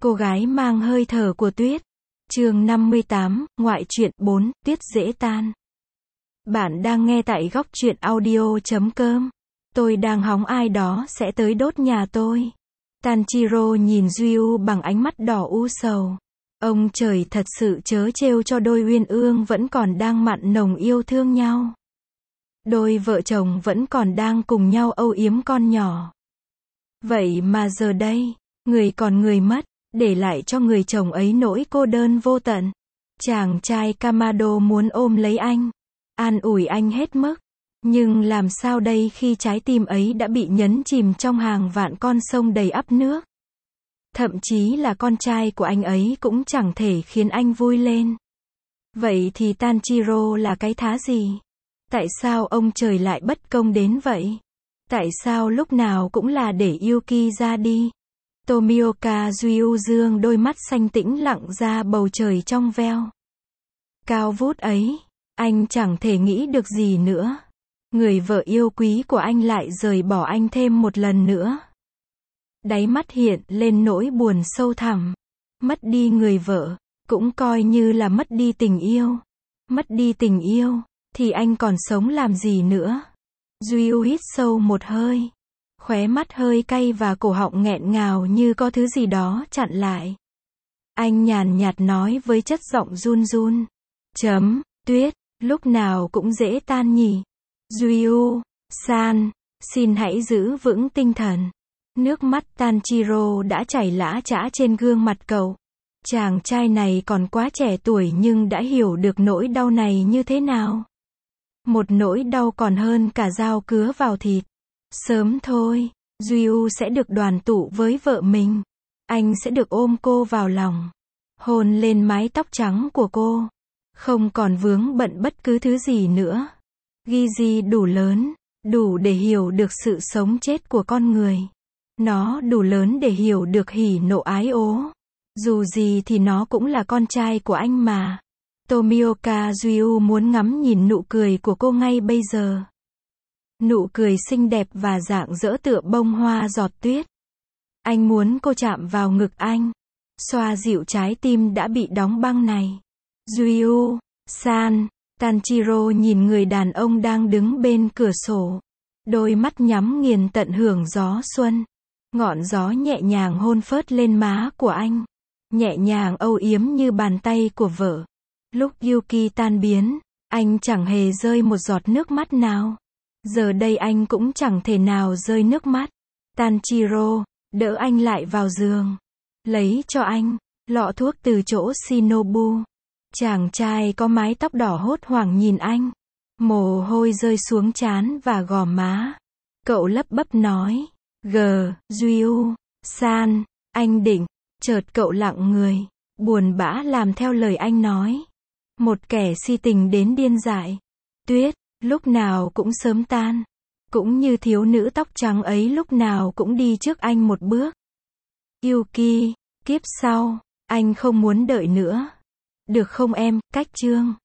Cô gái mang hơi thở của tuyết. Chương 58, ngoại truyện 4, tuyết dễ tan. Bạn đang nghe tại góc truyện audio.com. Tôi đang hóng ai đó sẽ tới đốt nhà tôi. Tanjiro nhìn Ryu bằng ánh mắt đỏ u sầu. Ông trời thật sự trớ trêu cho đôi uyên ương vẫn còn đang mặn nồng yêu thương nhau. Đôi vợ chồng vẫn còn đang cùng nhau âu yếm con nhỏ. Vậy mà giờ đây, người còn người mất, để lại cho người chồng ấy nỗi cô đơn vô tận. Chàng trai Kamado muốn ôm lấy anh, an ủi anh hết mức. Nhưng làm sao đây khi trái tim ấy đã bị nhấn chìm trong hàng vạn con sông đầy ắp nước. Thậm chí là con trai của anh ấy cũng chẳng thể khiến anh vui lên. Vậy thì Tanjiro là cái thá gì? Tại sao ông trời lại bất công đến vậy? Tại sao lúc nào cũng là để Yuki ra đi? Tomioka Ryu dương đôi mắt xanh tĩnh lặng ra bầu trời trong veo. Cao vút ấy, anh chẳng thể nghĩ được gì nữa. Người vợ yêu quý của anh lại rời bỏ anh thêm một lần nữa. Đáy mắt hiện lên nỗi buồn sâu thẳm. Mất đi người vợ, cũng coi như là mất đi tình yêu. Mất đi tình yêu, thì anh còn sống làm gì nữa? Ryu hít sâu một hơi. Khóe mắt hơi cay và cổ họng nghẹn ngào như có thứ gì đó chặn lại. Anh nhàn nhạt nói với chất giọng run run. Tuyết, lúc nào cũng dễ tan nhỉ. Ryu-san, xin hãy giữ vững tinh thần. Nước mắt Tanjiro đã chảy lã chã trên gương mặt cậu. Chàng trai này còn quá trẻ tuổi nhưng đã hiểu được nỗi đau này như thế nào. Một nỗi đau còn hơn cả dao cứa vào thịt. Sớm thôi, Ryu sẽ được đoàn tụ với vợ mình. Anh sẽ được ôm cô vào lòng, hôn lên mái tóc trắng của cô. Không còn vướng bận bất cứ thứ gì nữa. Gigi đủ lớn, đủ để hiểu được sự sống chết của con người. Nó đủ lớn để hiểu được hỉ nộ ái ố. Dù gì thì nó cũng là con trai của anh mà. Tomioka Ryu muốn ngắm nhìn nụ cười của cô ngay bây giờ. Nụ cười xinh đẹp và rạng rỡ tựa bông hoa giọt tuyết. Anh muốn cô chạm vào ngực anh, xoa dịu trái tim đã bị đóng băng này. Ryu-san, Tanjiro nhìn người đàn ông đang đứng bên cửa sổ. Đôi mắt nhắm nghiền tận hưởng gió xuân. Ngọn gió nhẹ nhàng hôn phớt lên má của anh. Nhẹ nhàng âu yếm như bàn tay của vợ. Lúc Yuki tan biến, anh chẳng hề rơi một giọt nước mắt nào. Giờ đây anh cũng chẳng thể nào rơi nước mắt. Tanjiro, đỡ anh lại vào giường. Lấy cho anh lọ thuốc từ chỗ Shinobu. Chàng trai có mái tóc đỏ hốt hoảng nhìn anh. Mồ hôi rơi xuống trán và gò má. Cậu lắp bắp nói. Ryu-san, anh định. Chợt cậu lặng người. Buồn bã làm theo lời anh nói. Một kẻ si tình đến điên dại. Tuyết, lúc nào cũng sớm tan. Cũng như thiếu nữ tóc trắng ấy lúc nào cũng đi trước anh một bước. Yuki, kiếp sau, anh không muốn đợi nữa. Được không em, cách chương.